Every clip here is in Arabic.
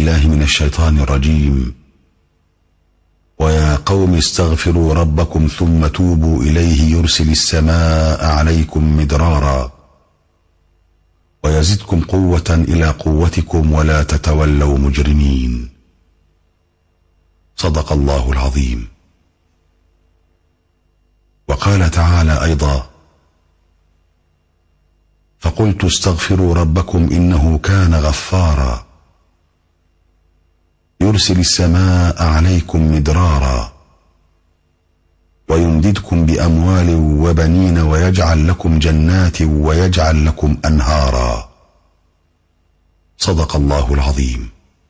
بالله من الشيطان الرجيم. ويا قوم استغفروا ربكم ثم توبوا إليه يرسل السماء عليكم مدرارا ويزدكم قوة إلى قوتكم ولا تتولوا مجرمين. صدق الله العظيم. وقال تعالى أيضا: فقلت استغفروا ربكم إنه كان غفارا يرسل السماء عليكم مدرارا ويمددكم بأموال وبنين ويجعل لكم جنات ويجعل لكم أنهارا. صدق الله العظيم.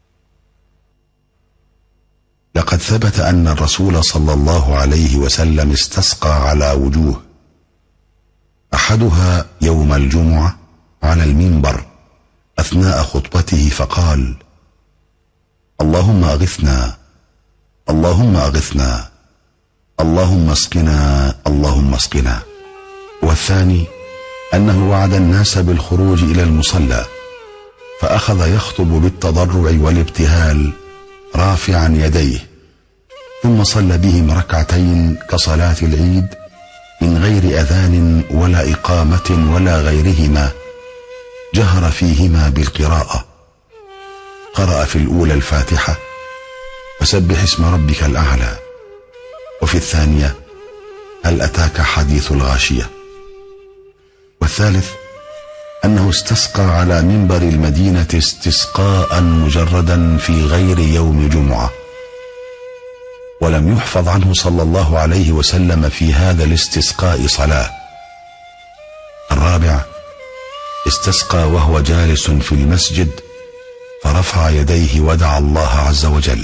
لقد ثبت أن الرسول صلى الله عليه وسلم استسقى على وجوه، أحدها يوم الجمعة على المنبر أثناء خطبته فقال: اللهم أغثنا، اللهم أغثنا، اللهم اسقنا، اللهم اسقنا. والثاني أنه وعد الناس بالخروج إلى المصلى فأخذ يخطب بالتضرع والابتهال رافعا يديه، ثم صلى بهم ركعتين كصلاة العيد من غير أذان ولا إقامة ولا غيرهما، جهر فيهما بالقراءة. قرأ في الأولى الفاتحة وسبح اسم ربك الأعلى، وفي الثانية هل أتاك حديث الغاشية. والثالث أنه استسقى على منبر المدينة استسقاء مجردا في غير يوم جمعة، ولم يحفظ عنه صلى الله عليه وسلم في هذا الاستسقاء صلاة. الرابع استسقى وهو جالس في المسجد فرفع يديه ودعا الله عز وجل.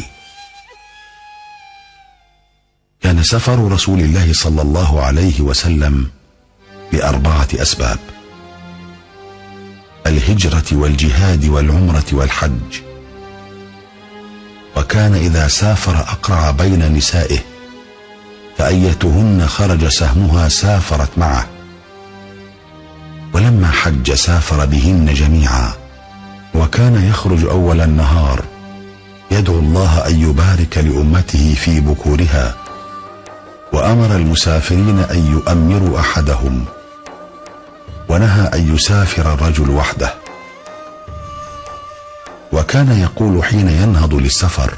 كان سفر رسول الله صلى الله عليه وسلم ب4 أسباب: الهجرة والجهاد والعمرة والحج. وكان إذا سافر أقرع بين نسائه، فأيتهن خرج سهمها سافرت معه. ولما حج سافر بهن جميعا، وكان يخرج أول النهار يدعو الله أن يبارك لأمته في بكورها، وأمر المسافرين أن يؤمروا أحدهم، ونهى أن يسافر الرجل وحده. وكان يقول حين ينهض للسفر: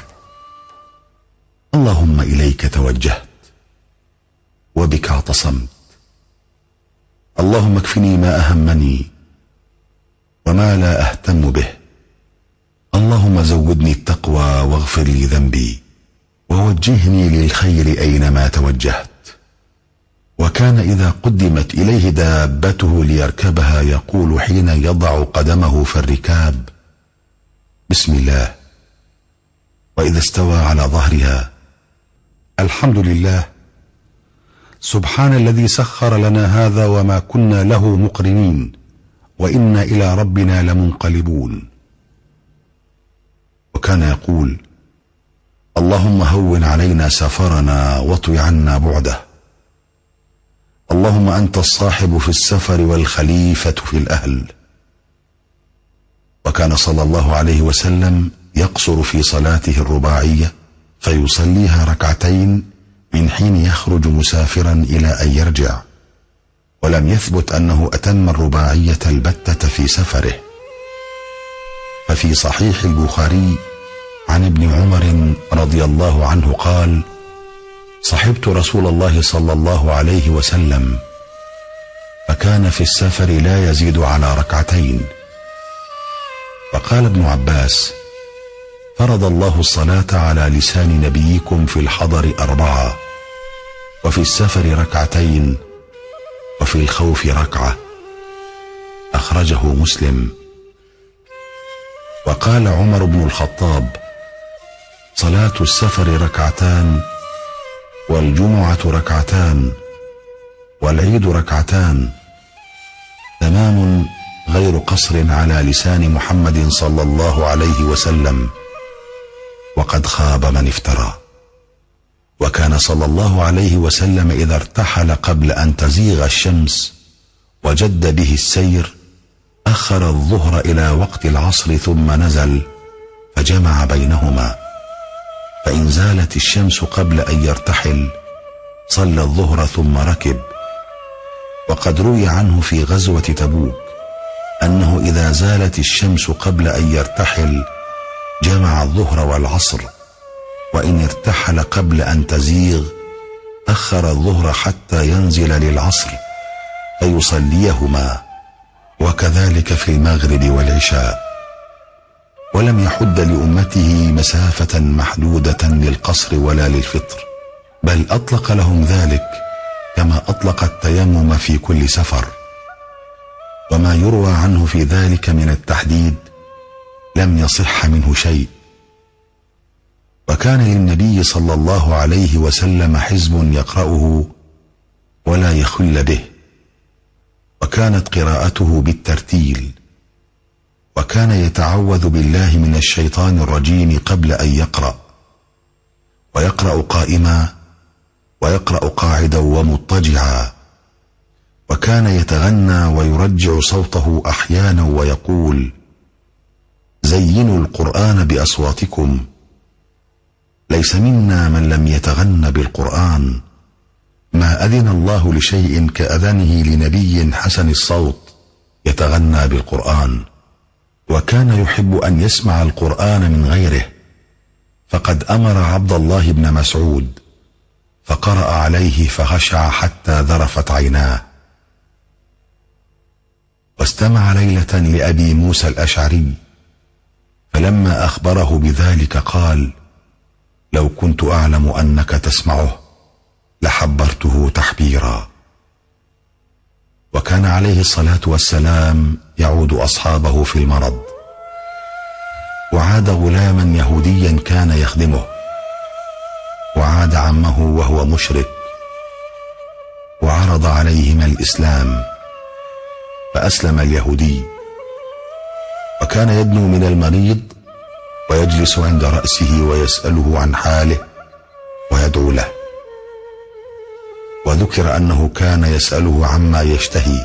اللهم إليك توجهت وبك اعتصمت، اللهم اكفني ما أهمني وما لا أهتم به، اللهم زودني التقوى واغفر لي ذنبي ووجهني للخير أينما توجهت. وكان إذا قدمت إليه دابته ليركبها يقول حين يضع قدمه في الركاب: بسم الله. وإذا استوى على ظهرها: الحمد لله، سبحان الذي سخر لنا هذا وما كنا له مقرنين وإنا إلى ربنا لمنقلبون. وكان يقول: اللهم هون علينا سفرنا واطوي عنا بعده، اللهم أنت الصاحب في السفر والخليفة في الأهل. وكان صلى الله عليه وسلم يقصر في صلاته الرباعية فيصليها ركعتين من حين يخرج مسافرا إلى أن يرجع، ولم يثبت أنه أتم الرباعية البتة في سفره. ففي صحيح البخاري عن ابن عمر رضي الله عنه قال: صحبت رسول الله صلى الله عليه وسلم فكان في السفر لا يزيد على ركعتين. فقال ابن عباس: فرض الله الصلاة على لسان نبيكم في الحضر 4، وفي السفر ركعتين، وفي الخوف ركعة. أخرجه مسلم. وقال عمر بن الخطاب: صلاة السفر ركعتان، والجمعة ركعتان، والعيد ركعتان، تمام غير قصر على لسان محمد صلى الله عليه وسلم، وقد خاب من افترى. وكان صلى الله عليه وسلم إذا ارتحل قبل أن تزيغ الشمس وجد به السير أخر الظهر إلى وقت العصر ثم نزل فجمع بينهما، فإن زالت الشمس قبل أن يرتحل صلى الظهر ثم ركب. وقد روي عنه في غزوة تبوك أنه إذا زالت الشمس قبل أن يرتحل جمع الظهر والعصر، وإن ارتحل قبل أن تزيغ أخر الظهر حتى ينزل للعصر فيصليهما، وكذلك في المغرب والعشاء. ولم يحد لأمته مسافة محدودة للقصر ولا للفطر، بل أطلق لهم ذلك كما أطلق التيمم في كل سفر. وما يروى عنه في ذلك من التحديد لم يصح منه شيء. وكان للنبي صلى الله عليه وسلم حزب يقرأه ولا يخل به، وكانت قراءته بالترتيل، وكان يتعوذ بالله من الشيطان الرجيم قبل أن يقرأ، ويقرأ قائما ويقرأ قاعدا ومضطجعا، وكان يتغنى ويرجع صوته أحيانا ويقول: زينوا القرآن بأصواتكم، ليس منا من لم يتغن بالقرآن، ما أذن الله لشيء كأذنه لنبي حسن الصوت يتغنى بالقرآن. وكان يحب أن يسمع القرآن من غيره، فقد أمر عبد الله بن مسعود فقرأ عليه فخشع حتى ذرفت عيناه. واستمع ليلة لأبي موسى الأشعري، فلما أخبره بذلك قال: لو كنت أعلم أنك تسمعه لحبرته تحبيرا. وكان عليه الصلاة والسلام يعود أصحابه في المرض، وعاد غلاما يهوديا كان يخدمه، وعاد عمه وهو مشرك، وعرض عليهما الإسلام فأسلم اليهودي، وكان يدنو من المريض ويجلس عند رأسه ويسأله عن حاله ويدعو له. وذكر أنه كان يسأله عما يشتهي،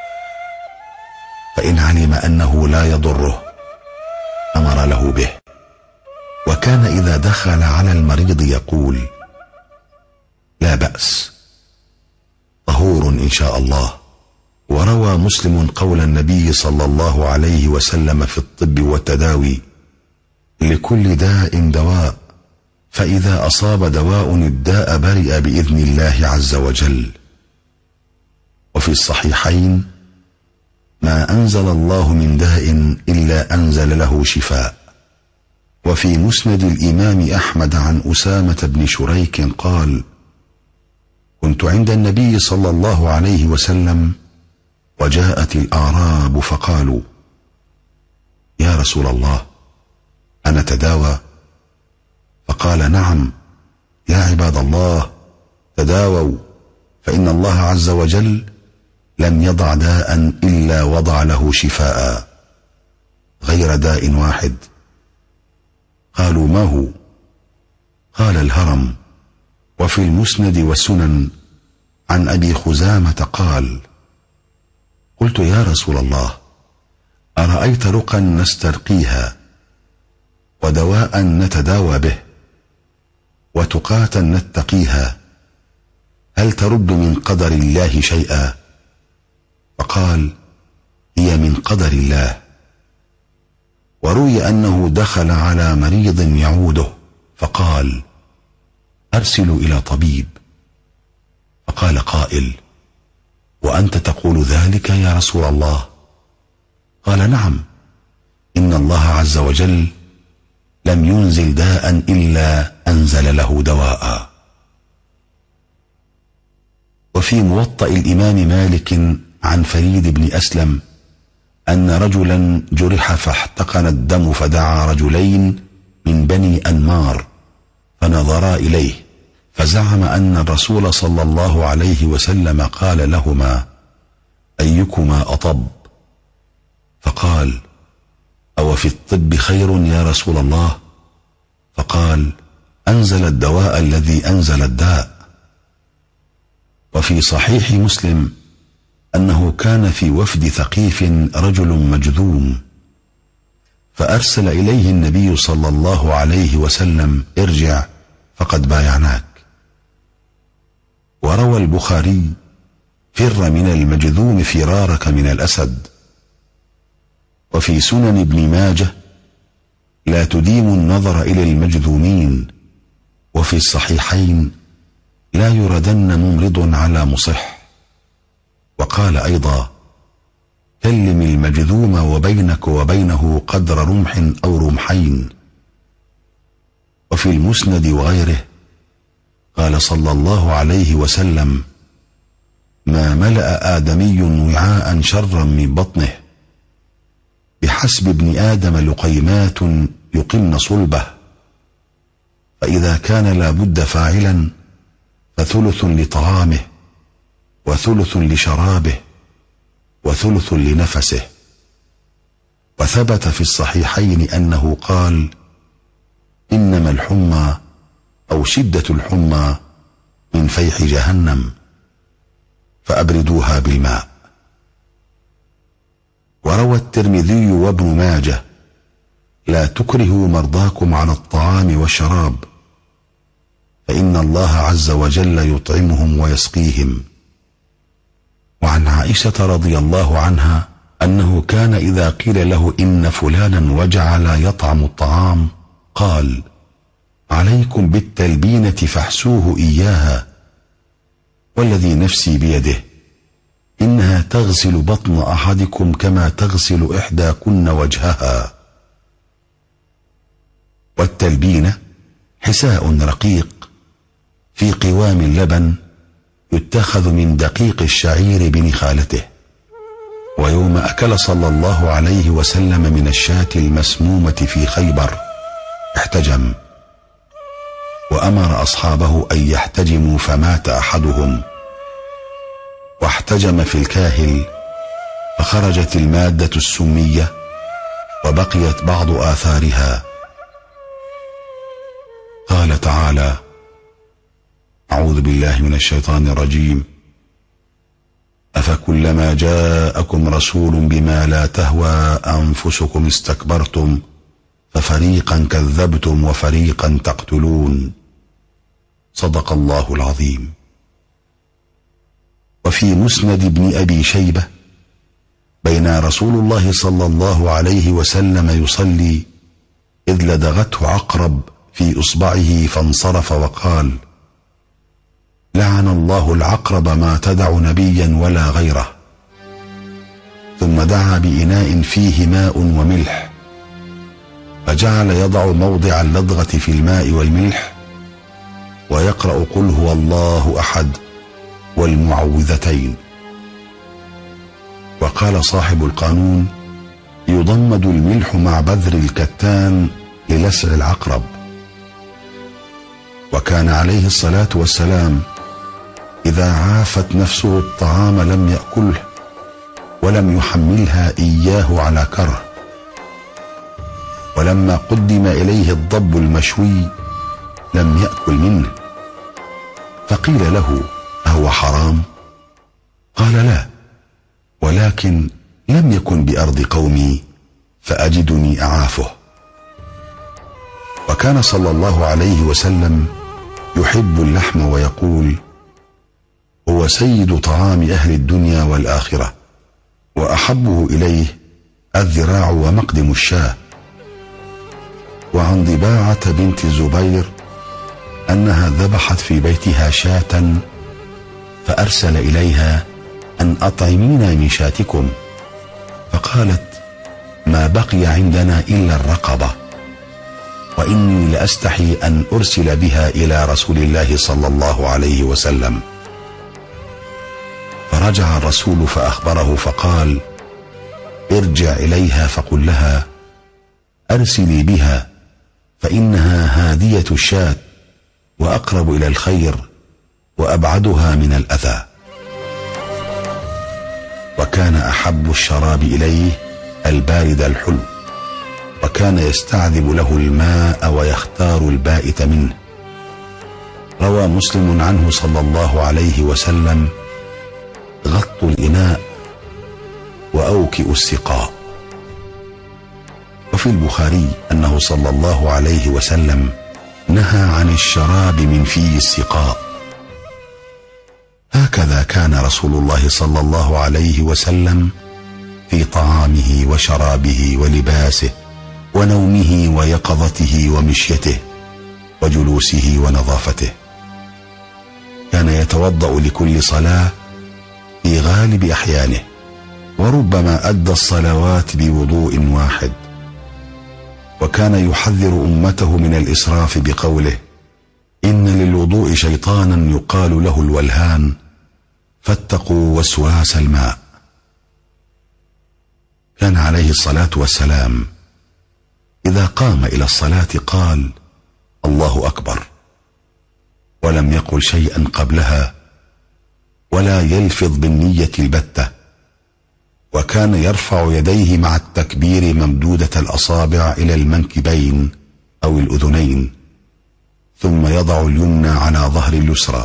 فإن علم أنه لا يضره أمر له به. وكان إذا دخل على المريض يقول: لا بأس، طهور إن شاء الله. وروى مسلم قول النبي صلى الله عليه وسلم في الطب والتداوي: لكل داء دواء، فإذا أصاب دواء الداء برئ بإذن الله عز وجل. وفي الصحيحين: ما أنزل الله من داء إلا أنزل له شفاء. وفي مسند الإمام أحمد عن أسامة بن شريك قال: كنت عند النبي صلى الله عليه وسلم وجاءت الأعراب فقالوا: يا رسول الله، أنا تداوى؟ فقال: نعم يا عباد الله، تداووا، فإن الله عز وجل لم يضع داء إلا وضع له شفاء، غير داء واحد. قالوا: ما هو؟ قال: الهرم. وفي المسند والسنن عن أبي خزامة قال: قلت يا رسول الله، أرأيت رقا نسترقيها، ودواء نتداوى به، وتقاة نتقيها، هل ترد من قدر الله شيئا؟ فقال: هي من قدر الله. وروي أنه دخل على مريض يعوده فقال: أرسل إلى طبيب. فقال قائل: وأنت تقول ذلك يا رسول الله؟ قال: نعم، إن الله عز وجل لم ينزل داء إلا أنزل له دواء. وفي موطأ الإمام مالك عن فريد بن أسلم أن رجلا جرح فاحتقن الدم، فدعا رجلين من بني أنمار فنظرا إليه، فزعم أن الرسول صلى الله عليه وسلم قال لهما: أيكما أطب؟ فقال: أو في الطب خير يا رسول الله؟ فقال: أنزل الدواء الذي أنزل الداء. وفي صحيح مسلم أنه كان في وفد ثقيف رجل مجذوم، فأرسل إليه النبي صلى الله عليه وسلم: ارجع فقد بايعناك. وروى البخاري: فر من المجذوم فرارك من الأسد. وفي سنن ابن ماجه: لا تديم النظر إلى المجذومين. وفي الصحيحين: لا يردن ممرض على مصح. وقال أيضا: كلم المجذوم وبينك وبينه قدر رمح أو رمحين. وفي المسند وغيره قال صلى الله عليه وسلم: ما ملأ آدمي وعاء شرا من بطنه، بحسب ابن آدم لقيمات يقمن صلبه، فإذا كان لا بد فاعلا فثلث لطعامه، وثلث لشرابه، وثلث لنفسه. وثبت في الصحيحين أنه قال: إنما الحمى أو شدة الحمى من فيح جهنم، فأبردوها بالماء. وروى الترمذي وابن ماجه: لا تكرهوا مرضاكم على الطعام والشراب، فإن الله عز وجل يطعمهم ويسقيهم. وعن عائشة رضي الله عنها أنه كان إذا قيل له إن فلانا وجع لا يطعم الطعام قال: عليكم بالتلبينة فاحسوه إياها، والذي نفسي بيده إنها تغسل بطن أحدكم كما تغسل إحداكن وجهها. والتلبينة حساء رقيق في قوام اللبن يتخذ من دقيق الشعير بنخالته. ويوم أكل صلى الله عليه وسلم من الشاة المسمومة في خيبر احتجم، وأمر أصحابه أن يحتجموا فمات أحدهم، واحتجم في الكاهل فخرجت المادة السمية وبقيت بعض آثارها. قال تعالى: أعوذ بالله من الشيطان الرجيم: أفكلما جاءكم رسول بما لا تهوى أنفسكم استكبرتم ففريقا كذبتم وفريقا تقتلون. صدق الله العظيم. وفي مسند ابن أبي شيبة: بين رسول الله صلى الله عليه وسلم يصلي إذ لدغته عقرب في إصبعه فانصرف وقال: لعن الله العقرب ما تدع نبيا ولا غيره. ثم دعا بإناء فيه ماء وملح، فجعل يضع موضع اللدغة في الماء والملح ويقرأ قل هو الله أحد والمعوذتين. وقال صاحب القانون: يضمد الملح مع بذر الكتان للسع العقرب. وكان عليه الصلاة والسلام إذا عافت نفسه الطعام لم يأكله ولم يحملها إياه على كره. ولما قدم إليه الضب المشوي لم يأكل منه، فقيل له: أهو حرام؟ قال: لا، ولكن لم يكن بأرض قومي فأجدني أعافه. وكان صلى الله عليه وسلم يحب اللحم ويقول: هو سيد طعام أهل الدنيا والآخرة، وأحبه إليه الذراع ومقدم الشاة. وعن ضباعة بنت الزبير أنها ذبحت في بيتها شاة، فأرسل إليها أن أطعمينا من شاتكم، فقالت: ما بقي عندنا إلا الرقبة، وإني لأستحي أن أرسل بها إلى رسول الله صلى الله عليه وسلم. فرجع الرسول فأخبره فقال: ارجع إليها فقل لها: أرسلي بها، فإنها هادية الشاة وأقرب إلى الخير وأبعدها من الأذى. وكان أحب الشراب إليه البارد الحلو، وكان يستعذب له الماء ويختار البائت منه. روى مسلم عنه صلى الله عليه وسلم: غطوا الإناء وأوكئوا السقاء. وفي البخاري أنه صلى الله عليه وسلم نهى عن الشراب من في السقاء. هكذا كان رسول الله صلى الله عليه وسلم في طعامه وشرابه ولباسه ونومه ويقظته ومشيته وجلوسه ونظافته. كان يتوضأ لكل صلاة في غالب أحيانه، وربما أدى الصلوات بوضوء واحد. وكان يحذر أمته من الإسراف بقوله: إن للوضوء شيطانا يقال له الولهان فاتقوا وسواس الماء. كان عليه الصلاة والسلام إذا قام إلى الصلاة قال: الله أكبر، ولم يقل شيئا قبلها، ولا يلفظ بالنية البتة. وكان يرفع يديه مع التكبير ممدودة الأصابع إلى المنكبين أو الأذنين، ثم يضع اليمنى على ظهر اليسرى.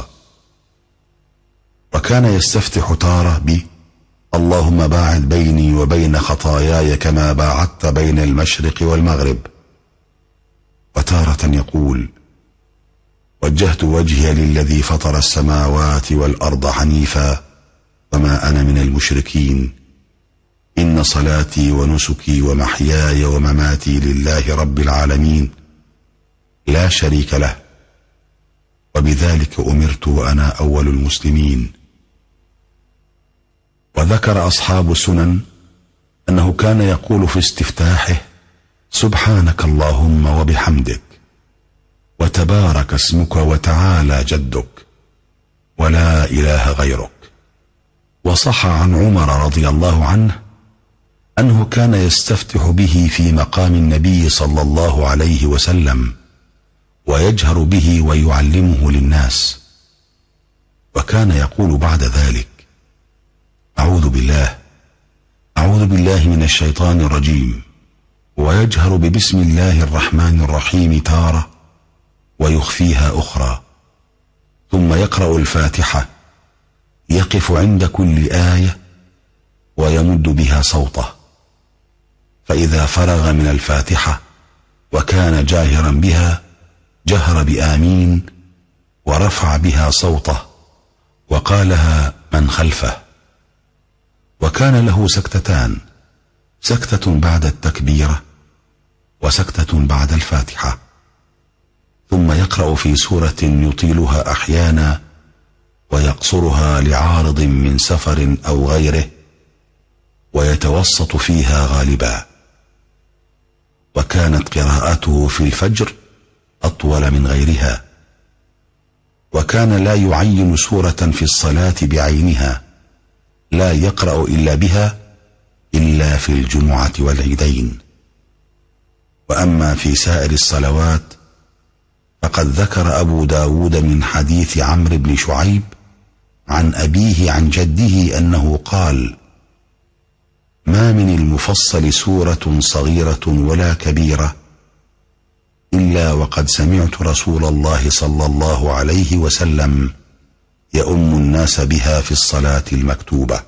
وكان يستفتح تارة ب: اللهم باعد بيني وبين خطاياي كما باعدت بين المشرق والمغرب. وتارة يقول: وجهت وجهي للذي فطر السماوات والأرض حنيفا وما أنا من المشركين، إن صلاتي ونسكي ومحياي ومماتي لله رب العالمين لا شريك له، وبذلك أمرت وأنا أول المسلمين. وذكر أصحاب السنن أنه كان يقول في استفتاحه: سبحانك اللهم وبحمدك، وتبارك اسمك وتعالى جدك، ولا إله غيرك. وصح عن عمر رضي الله عنه أنه كان يستفتح به في مقام النبي صلى الله عليه وسلم، ويجهر به ويعلمه للناس. وكان يقول بعد ذلك: أعوذ بالله من الشيطان الرجيم، ويجهر ببسم الله الرحمن الرحيم تارة ويخفيها أخرى، ثم يقرأ الفاتحة، يقف عند كل آية ويمد بها صوته، فإذا فرغ من الفاتحة وكان جاهرا بها جهر بآمين ورفع بها صوته وقالها من خلفه. وكان له سكتتان: سكتة بعد التكبيرة وسكتة بعد الفاتحة. ثم يقرأ في سورة يطيلها أحيانا ويقصرها لعارض من سفر أو غيره، ويتوسط فيها غالبا. وكانت قراءته في الفجر أطول من غيرها. وكان لا يعين سورة في الصلاة بعينها، لا يقرأ إلا بها إلا في الجمعة والعيدين. وأما في سائر الصلوات فقد ذكر أبو داود من حديث عمرو بن شعيب عن أبيه عن جده أنه قال: ما من المفصل سورة صغيرة ولا كبيرة إلا وقد سمعت رسول الله صلى الله عليه وسلم يؤم الناس بها في الصلاة المكتوبة.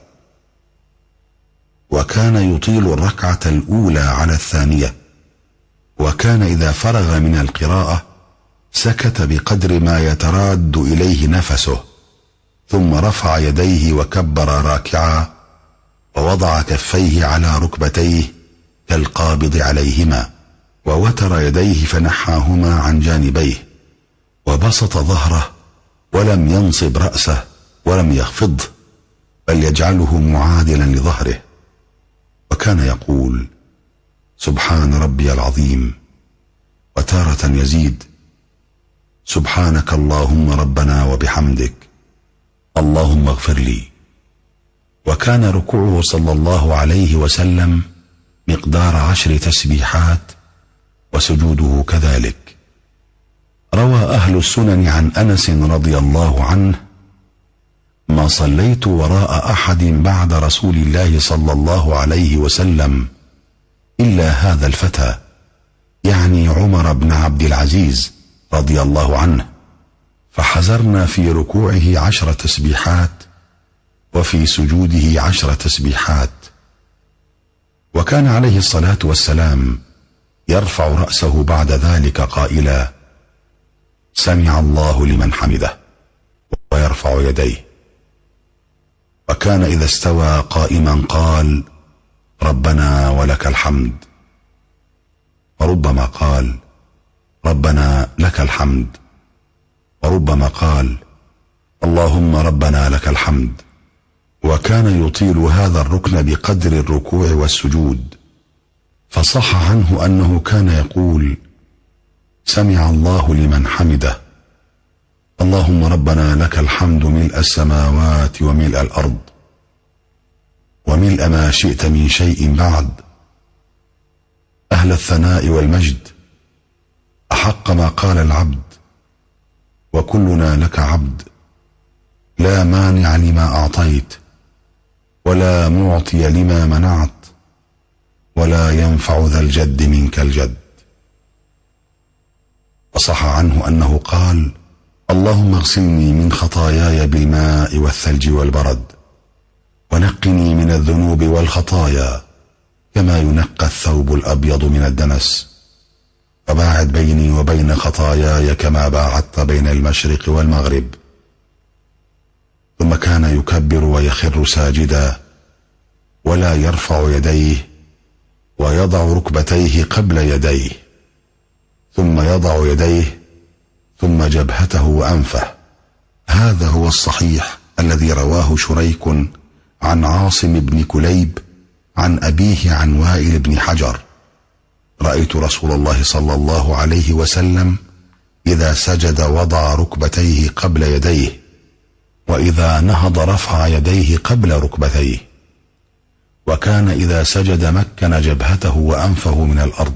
وكان يطيل الركعة الأولى على الثانية. وكان إذا فرغ من القراءة سكت بقدر ما يتراد إليه نفسه، ثم رفع يديه وكبر راكعا، ووضع كفيه على ركبتيه كالقابض عليهما، ووتر يديه فنحاهما عن جانبيه، وبسط ظهره ولم ينصب رأسه ولم يخفضه، بل يجعله معادلا لظهره. وكان يقول: سبحان ربي العظيم. وتارة يزيد: سبحانك اللهم ربنا وبحمدك، اللهم اغفر لي. وكان ركوعه صلى الله عليه وسلم مقدار 10 تسبيحات، وسجوده كذلك. روى أهل السنن عن أنس رضي الله عنه: ما صليت وراء أحد بعد رسول الله صلى الله عليه وسلم إلا هذا الفتى، يعني عمر بن عبد العزيز رضي الله عنه، فحزرنا في ركوعه 10 تسبيحات وفي سجوده 10 تسبيحات. وكان عليه الصلاة والسلام يرفع رأسه بعد ذلك قائلا: سمع الله لمن حمده، ويرفع يديه. وكان إذا استوى قائما قال: ربنا ولك الحمد. وربما قال: ربنا لك الحمد. وربما قال: اللهم ربنا لك الحمد. وكان يطيل هذا الركن بقدر الركوع والسجود، فصح عنه أنه كان يقول: سمع الله لمن حمده، اللهم ربنا لك الحمد ملء السماوات وملء الأرض وملء ما شئت من شيء بعد، أهل الثناء والمجد، أحق ما قال العبد، وكلنا لك عبد، لا مانع لما أعطيت ولا معطي لما منعت ولا ينفع ذا الجد منك الجد. وصح عنه أنه قال: اللهم اغسلني من خطاياي بالماء والثلج والبرد، ونقني من الذنوب والخطايا كما ينقى الثوب الأبيض من الدنس، وباعد بيني وبين خطاياي كما باعدت بين المشرق والمغرب. ثم كان يكبر ويخر ساجدا، ولا يرفع يديه، ويضع ركبتيه قبل يديه، ثم يضع يديه، ثم جبهته وأنفه. هذا هو الصحيح الذي رواه شريك عن عاصم بن كليب عن أبيه عن وائل بن حجر: رأيت رسول الله صلى الله عليه وسلم إذا سجد وضع ركبتيه قبل يديه، وإذا نهض رفع يديه قبل ركبتيه، وكان إذا سجد مكن جبهته وأنفه من الأرض،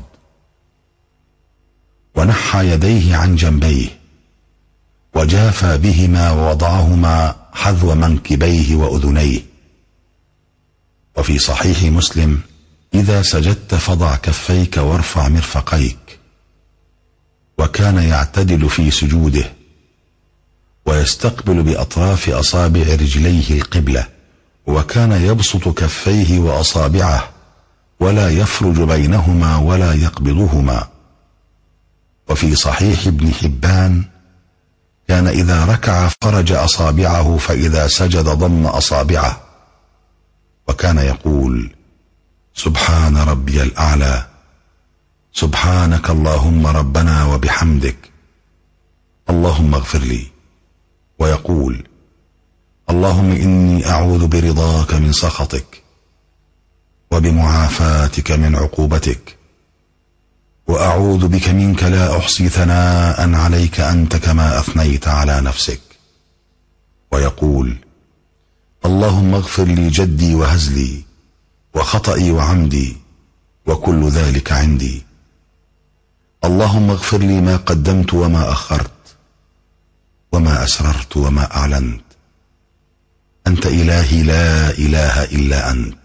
ونحى يديه عن جنبيه، وجافى بهما ووضعهما حذو منكبيه وأذنيه. وفي صحيح مسلم: إذا سجدت فضع كفيك وارفع مرفقيك. وكان يعتدل في سجوده، ويستقبل بأطراف أصابع رجليه القبلة، وكان يبسط كفيه وأصابعه ولا يفرج بينهما ولا يقبضهما. وفي صحيح ابن حبان: كان إذا ركع فرج أصابعه، فإذا سجد ضم أصابعه. وكان يقول: سبحان ربي الأعلى، سبحانك اللهم ربنا وبحمدك، اللهم اغفر لي. ويقول: اللهم إني أعوذ برضاك من سخطك، وبمعافاتك من عقوبتك، وأعوذ بك منك لا أحصي ثناء عليك أنت كما أثنيت على نفسك. ويقول: اللهم اغفر لي جدي وهزلي وخطئي وعمدي، وكل ذلك عندي. اللهم اغفر لي ما قدمت وما أخرت، وما أسررت وما أعلنت، أنت إلهي لا إله إلا أنت.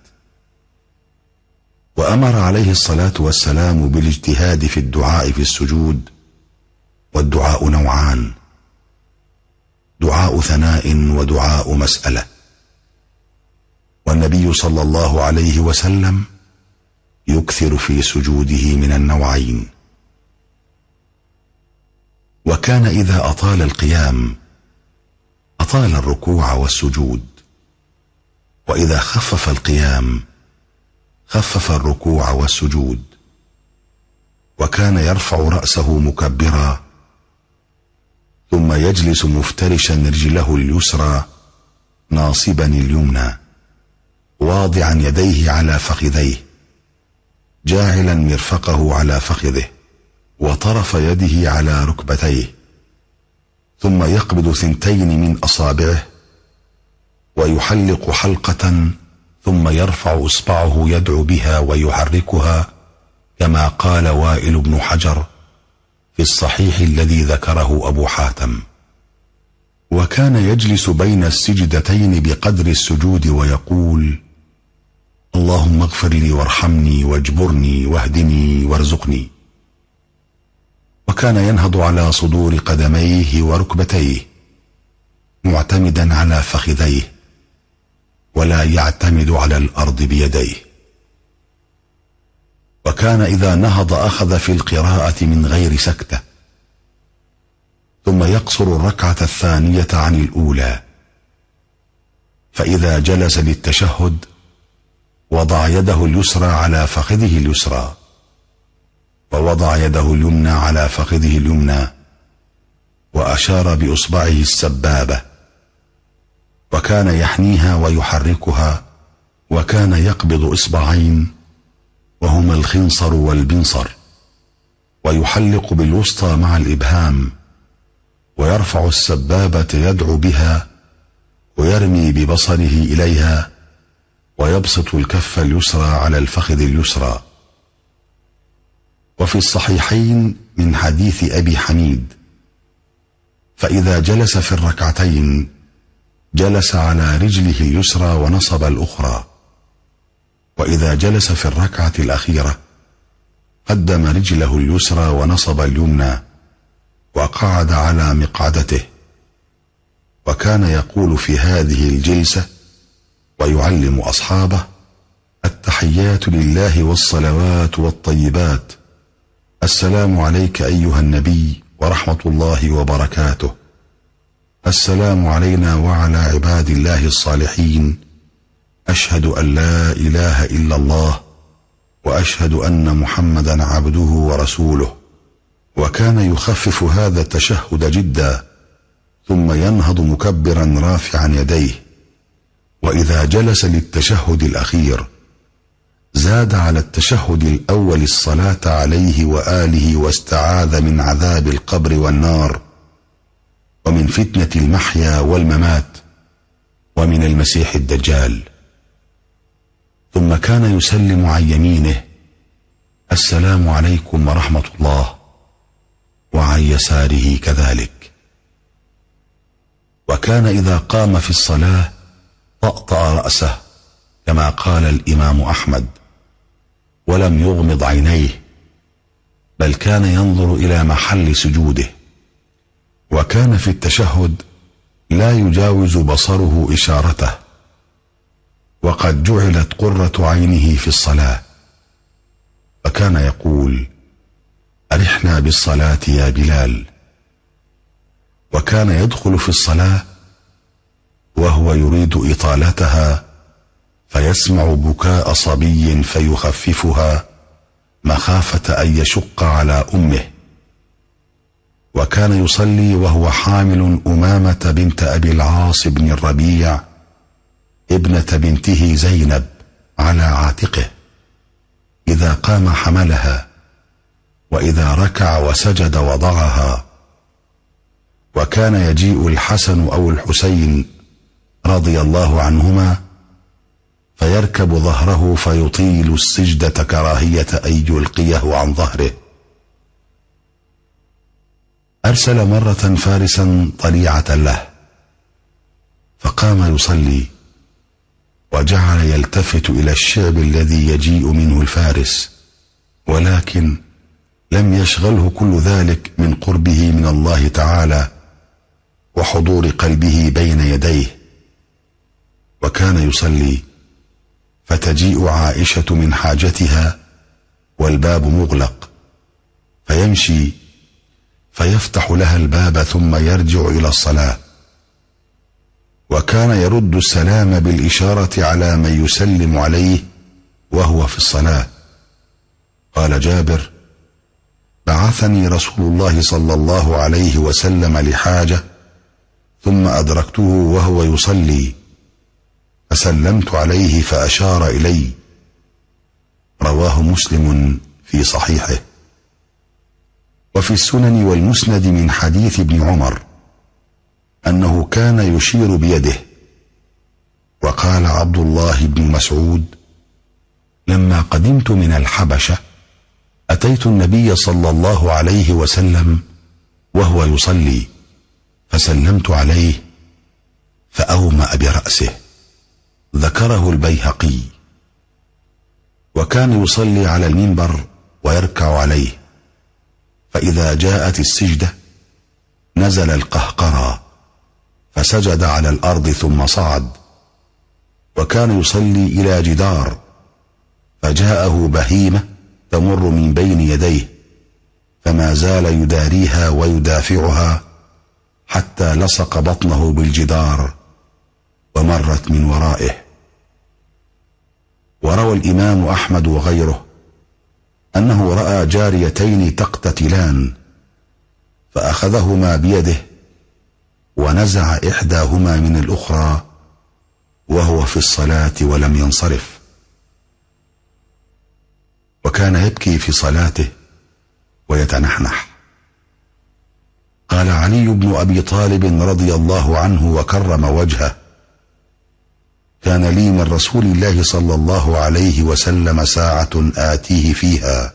وأمر عليه الصلاة والسلام بالاجتهاد في الدعاء في السجود. والدعاء نوعان: دعاء ثناء ودعاء مسألة. والنبي صلى الله عليه وسلم يكثر في سجوده من النوعين. وكان إذا أطال القيام أطال الركوع والسجود، وإذا خفف القيام خفف الركوع والسجود. وكان يرفع رأسه مكبرا، ثم يجلس مفترشا رجله اليسرى ناصبا اليمنى، واضعا يديه على فخذيه، جاعلا مرفقه على فخذه وطرف يده على ركبتيه، ثم يقبض 2 من أصابعه ويحلق حلقة، ثم يرفع إصبعه يدعو بها ويحركها، كما قال وائل بن حجر في الصحيح الذي ذكره أبو حاتم. وكان يجلس بين السجدتين بقدر السجود ويقول: اللهم اغفر لي وارحمني واجبرني واهدني وارزقني. وكان ينهض على صدور قدميه وركبتيه معتمدا على فخذيه، ولا يعتمد على الأرض بيديه. وكان إذا نهض أخذ في القراءة من غير سكتة، ثم يقصر الركعة الثانية عن الأولى. فإذا جلس للتشهد وضع يده اليسرى على فخذه اليسرى، ووضع يده اليمنى على فخذه اليمنى، وأشار بإصبعه السبابة، وكان يحنيها ويحركها، وكان يقبض إصبعين وهما الخنصر والبنصر، ويحلق بالوسطى مع الإبهام، ويرفع السبابة يدعو بها، ويرمي ببصره إليها، ويبسط الكف اليسرى على الفخذ اليسرى. وفي الصحيحين من حديث أبي حميد: فإذا جلس في الركعتين جلس على رجله اليسرى ونصب الأخرى، وإذا جلس في الركعة الأخيرة قدم رجله اليسرى ونصب اليمنى، وقعد على مقعدته. وكان يقول في هذه الجلسة ويعلم أصحابه: التحيات لله والصلوات والطيبات، السلام عليك أيها النبي ورحمة الله وبركاته، السلام علينا وعلى عباد الله الصالحين، أشهد أن لا إله إلا الله، وأشهد أن محمدا عبده ورسوله. وكان يخفف هذا التشهد جدا، ثم ينهض مكبرا رافعا يديه. وإذا جلس للتشهد الأخير زاد على التشهد الأول الصلاة عليه وآله، واستعاذ من عذاب القبر والنار، ومن فتنة المحيا والممات، ومن المسيح الدجال. ثم كان يسلم عن يمينه: السلام عليكم ورحمة الله، وعن يساره كذلك. وكان إذا قام في الصلاة طأطأ رأسه كما قال الإمام أحمد، ولم يغمض عينيه، بل كان ينظر إلى محل سجوده. وكان في التشهد لا يجاوز بصره إشارته، وقد جعلت قرة عينه في الصلاة. فكان يقول: أرحنا بالصلاة يا بلال. وكان يدخل في الصلاة وهو يريد إطالتها، فيسمع بكاء صبي فيخففها مخافة أن يشق على أمه. وكان يصلي وهو حامل أمامة بنت أبي العاص بن الربيع ابنة بنته زينب على عاتقه، إذا قام حملها، وإذا ركع وسجد وضعها. وكان يجيء الحسن أو الحسين رضي الله عنهما فيركب ظهره فيطيل السجدة كراهية أن يلقيه عن ظهره. أرسل مرة فارسا طليعة له، فقام يصلي، وجعل يلتفت إلى الشعب الذي يجيء منه الفارس، ولكن لم يشغله كل ذلك من قربه من الله تعالى وحضور قلبه بين يديه. وكان يصلي، فتجيء عائشة من حاجتها والباب مغلق، فيمشي فيفتح لها الباب ثم يرجع إلى الصلاة. وكان يرد السلام بالإشارة على من يسلم عليه وهو في الصلاة. قال جابر: بعثني رسول الله صلى الله عليه وسلم لحاجة، ثم أدركته وهو يصلي، فسلمت عليه فأشار إلي. رواه مسلم في صحيحه. وفي السنن والمسند من حديث ابن عمر أنه كان يشير بيده. وقال عبد الله بن مسعود: لما قدمت من الحبشة أتيت النبي صلى الله عليه وسلم وهو يصلي، فسلمت عليه فأومأ برأسه. ذكره البيهقي. وكان يصلي على المنبر ويركع عليه، فإذا جاءت السجدة نزل القهقرى فسجد على الأرض ثم صعد. وكان يصلي إلى جدار، فجاءه بهيمة تمر من بين يديه، فما زال يداريها ويدافعها حتى لصق بطنه بالجدار ومرت من ورائه. وروى الإمام أحمد وغيره أنه رأى جاريتين تقتتلان، فأخذهما بيده ونزع إحداهما من الأخرى وهو في الصلاة ولم ينصرف، وكان يبكي في صلاته ويتنحنح. قال علي بن أبي طالب رضي الله عنه وكرم وجهه: كان لي من رسول الله صلى الله عليه وسلم ساعة آتيه فيها،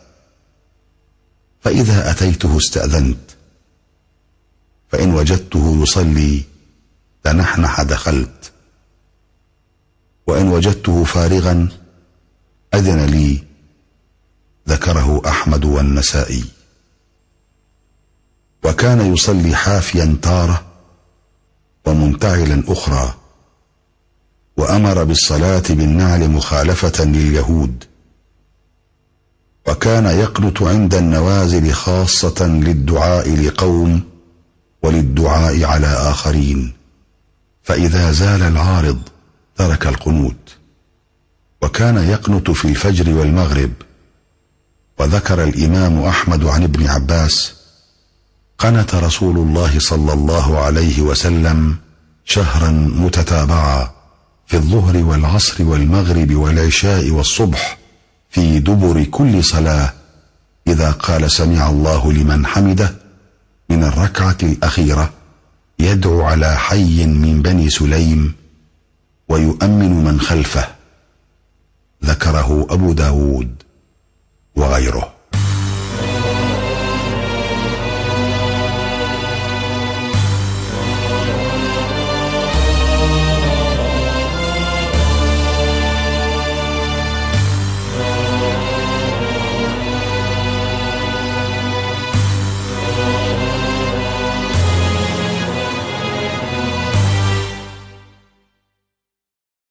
فإذا أتيته استأذنت، فإن وجدته يصلي تنحنح دخلت، وإن وجدته فارغا أذن لي. ذكره أحمد والنسائي. وكان يصلي حافيا تارة ومنتعلا أخرى، وأمر بالصلاة بالنعل مخالفة لليهود. وكان يقنت عند النوازل خاصة للدعاء لقوم وللدعاء على آخرين، فإذا زال العارض ترك القنوت. وكان يقنت في الفجر والمغرب. وذكر الإمام أحمد عن ابن عباس: قنت رسول الله صلى الله عليه وسلم شهرا متتابعا في الظهر والعصر والمغرب والعشاء والصبح في دبر كل صلاة، إذا قال سمع الله لمن حمده من الركعة الأخيرة يدعو على حي من بني سليم ويؤمن من خلفه. ذكره أبو داود وغيره.